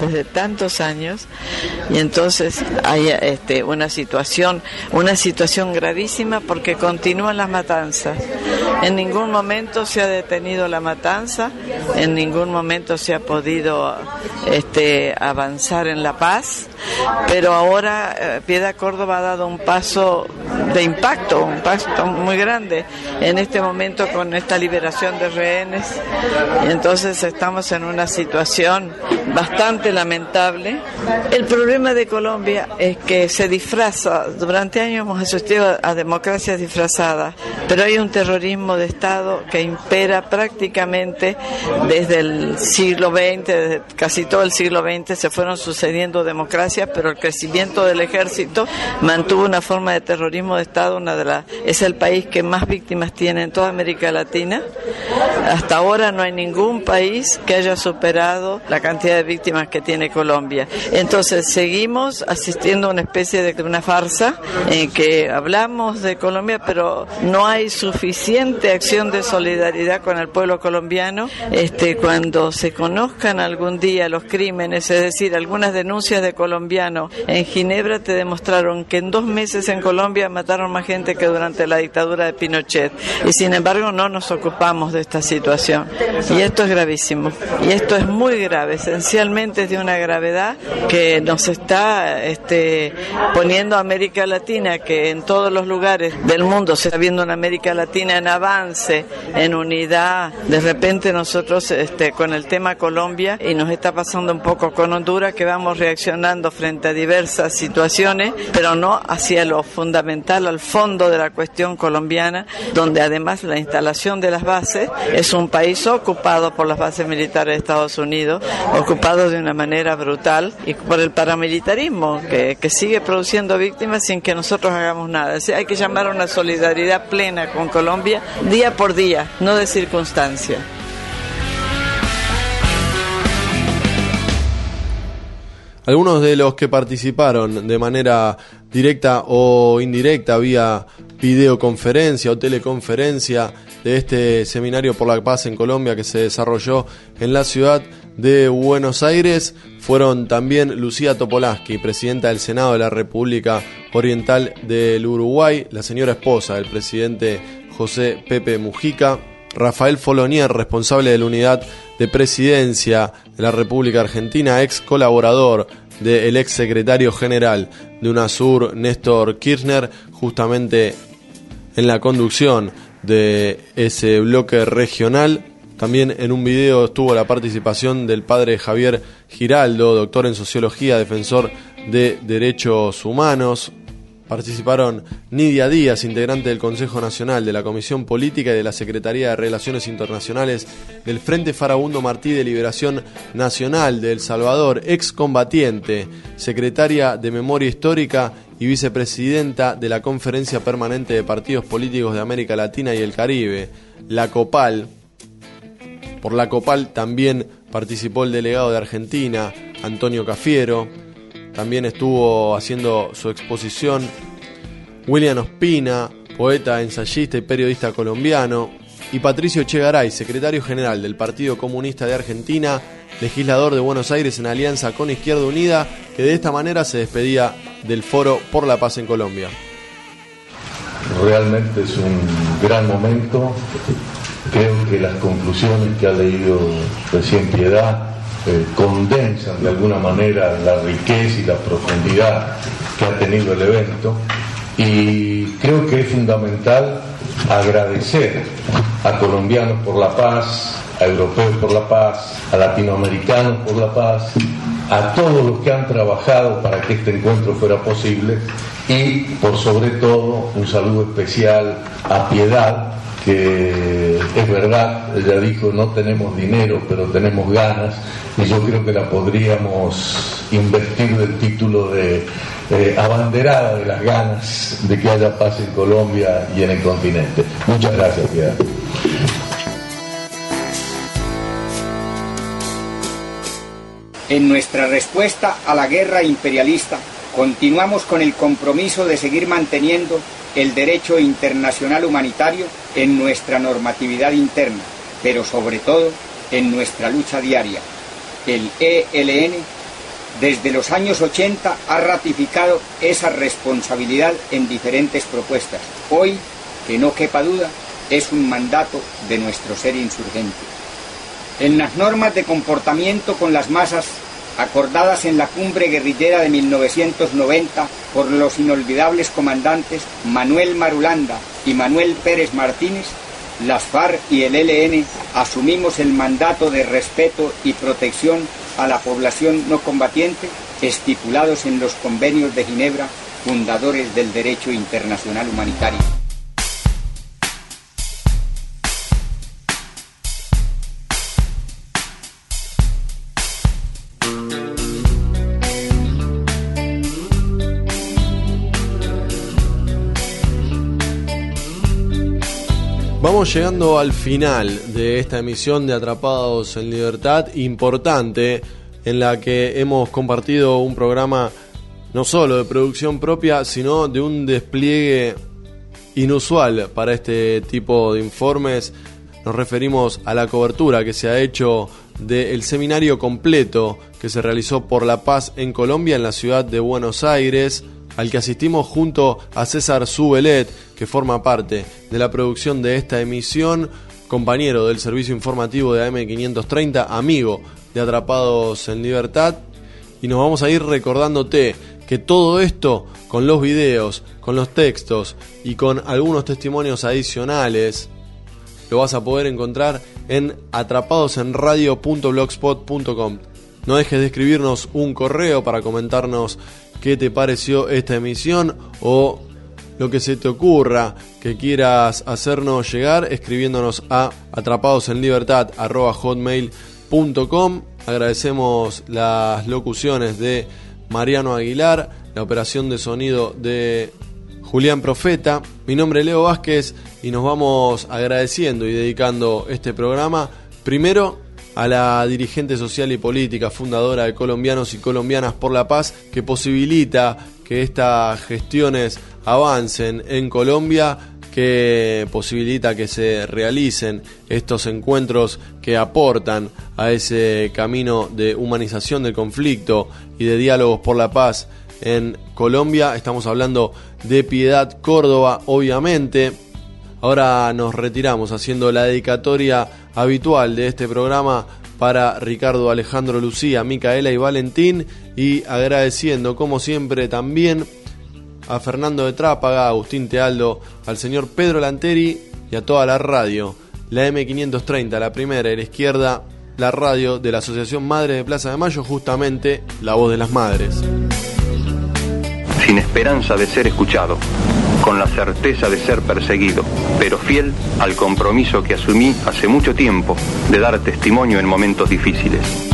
y entonces hay una situación gravísima porque continúan las matanzas. En ningún momento se ha detenido la matanza, en ningún momento se ha podido avanzar en la paz, pero ahora Piedad Córdoba ha dado un paso de impacto, un paso muy grande en este momento con esta liberación de rehenes, y entonces estamos en una situación bastante lamentable. El problema de Colombia es que se disfraza, durante años hemos asistido a democracias disfrazadas, pero hay un terrorismo de Estado que impera prácticamente desde el siglo XX, desde casi todo el siglo XX se fueron sucediendo democracias, pero el crecimiento del ejército mantuvo una forma de terrorismo de Estado, es el país que más víctimas tiene en toda América Latina. Hasta ahora no hay ningún país que haya superado la cantidad de víctimas que tiene Colombia. Entonces seguimos asistiendo a una especie de una farsa en que hablamos de Colombia, pero no hay suficiente acción de solidaridad con el pueblo colombiano. Cuando se conozcan algún día los crímenes, es decir, algunas denuncias de colombianos en Ginebra te demostraron que en 2 meses en Colombia mataron más gente que durante la dictadura de Pinochet, y sin embargo no nos ocupamos de esta situación, y esto es gravísimo, y esto es muy grave, esencialmente es de una gravedad que nos está poniendo a América Latina, que en todos los lugares del mundo se está viendo una América Latina en avance, en unidad. De repente nosotros con el tema Colombia, y nos está pasando un poco con Honduras, que vamos reaccionando frente a diversas situaciones, pero no hacia lo fundamental, al fondo de la cuestión colombiana, donde además la instalación de las bases es un país ocupado por las bases militares de Estados Unidos, ocupado de una manera brutal, y por el paramilitarismo que sigue produciendo víctimas sin que nosotros hagamos nada. Hay que llamar a una solidaridad plena con Colombia día por día, no de circunstancia. Algunos de los que participaron de manera directa o indirecta vía videoconferencia o teleconferencia de este seminario por la paz en Colombia que se desarrolló en la ciudad de Buenos Aires fueron también Lucía Topolansky, presidenta del Senado de la República Oriental del Uruguay, la señora esposa del presidente José Pepe Mujica, Rafael Folonier, responsable de la unidad de presidencia de la República Argentina, ex colaborador del ex secretario general de UNASUR, Néstor Kirchner, justamente en la conducción de ese bloque regional. También en un video estuvo la participación del padre Javier Giraldo, doctor en sociología, defensor de derechos humanos. Participaron Nidia Díaz, integrante del Consejo Nacional de la Comisión Política y de la Secretaría de Relaciones Internacionales del Frente Farabundo Martí de Liberación Nacional de El Salvador, excombatiente, secretaria de Memoria Histórica y vicepresidenta de la Conferencia Permanente de Partidos Políticos de América Latina y el Caribe, la COPAL. Por la COPAL también participó el delegado de Argentina, Antonio Cafiero. También estuvo haciendo su exposición William Ospina, poeta, ensayista y periodista colombiano, y Patricio Echegaray, secretario general del Partido Comunista de Argentina, legislador de Buenos Aires en alianza con Izquierda Unida, que de esta manera se despedía del Foro por la Paz en Colombia. Realmente es un gran momento. Creo que las conclusiones que ha leído recién Piedad condensan de alguna manera la riqueza y la profundidad que ha tenido el evento, y creo que es fundamental agradecer a colombianos por la paz, a europeos por la paz, a latinoamericanos por la paz, a todos los que han trabajado para que este encuentro fuera posible, y por sobre todo un saludo especial a Piedad, que es verdad, ella dijo no tenemos dinero pero tenemos ganas, y yo creo que la podríamos investir del título de abanderada de las ganas de que haya paz en Colombia y en el continente. Muchas gracias, Piedad. En nuestra respuesta a la guerra imperialista, continuamos con el compromiso de seguir manteniendo el derecho internacional humanitario en nuestra normatividad interna, pero sobre todo en nuestra lucha diaria. El ELN, desde los años 80, ha ratificado esa responsabilidad en diferentes propuestas. Hoy, que no quepa duda, es un mandato de nuestro ser insurgente. En las normas de comportamiento con las masas acordadas en la cumbre guerrillera de 1990 por los inolvidables comandantes Manuel Marulanda y Manuel Pérez Martínez, las FARC y el ELN asumimos el mandato de respeto y protección a la población no combatiente estipulados en los convenios de Ginebra, fundadores del derecho internacional humanitario. Vamos llegando al final de esta emisión de Atrapados en Libertad, importante, en la que hemos compartido un programa no solo de producción propia, sino de un despliegue inusual para este tipo de informes. Nos referimos a la cobertura que se ha hecho del seminario completo que se realizó por la paz en Colombia, en la ciudad de Buenos Aires, al que asistimos junto a César Subelet, que forma parte de la producción de esta emisión, compañero del servicio informativo de AM530, amigo de Atrapados en Libertad, y nos vamos a ir recordándote que todo esto, con los videos, con los textos y con algunos testimonios adicionales, lo vas a poder encontrar en atrapadosenradio.blogspot.com. No dejes de escribirnos un correo para comentarnos qué te pareció esta emisión o lo que se te ocurra que quieras hacernos llegar, escribiéndonos a atrapadosenlibertad@hotmail.com. Agradecemos las locuciones de Mariano Aguilar, la operación de sonido de Julián Profeta. Mi nombre es Leo Vázquez y nos vamos agradeciendo y dedicando este programa primero a la dirigente social y política, fundadora de Colombianos y Colombianas por la Paz, que posibilita que estas gestiones avancen en Colombia, que posibilita que se realicen estos encuentros que aportan a ese camino de humanización del conflicto y de diálogos por la paz en Colombia. Estamos hablando de Piedad Córdoba, obviamente. Ahora nos retiramos haciendo la dedicatoria habitual de este programa para Ricardo, Alejandro, Lucía, Micaela y Valentín, y agradeciendo como siempre también a Fernando de Trápaga, a Agustín Tealdo, al señor Pedro Lanteri y a toda la radio, la M530, la primera y la izquierda, la radio de la Asociación Madres de Plaza de Mayo, justamente la voz de las madres. Sin esperanza de ser escuchado, con la certeza de ser perseguido, pero fiel al compromiso que asumí hace mucho tiempo de dar testimonio en momentos difíciles.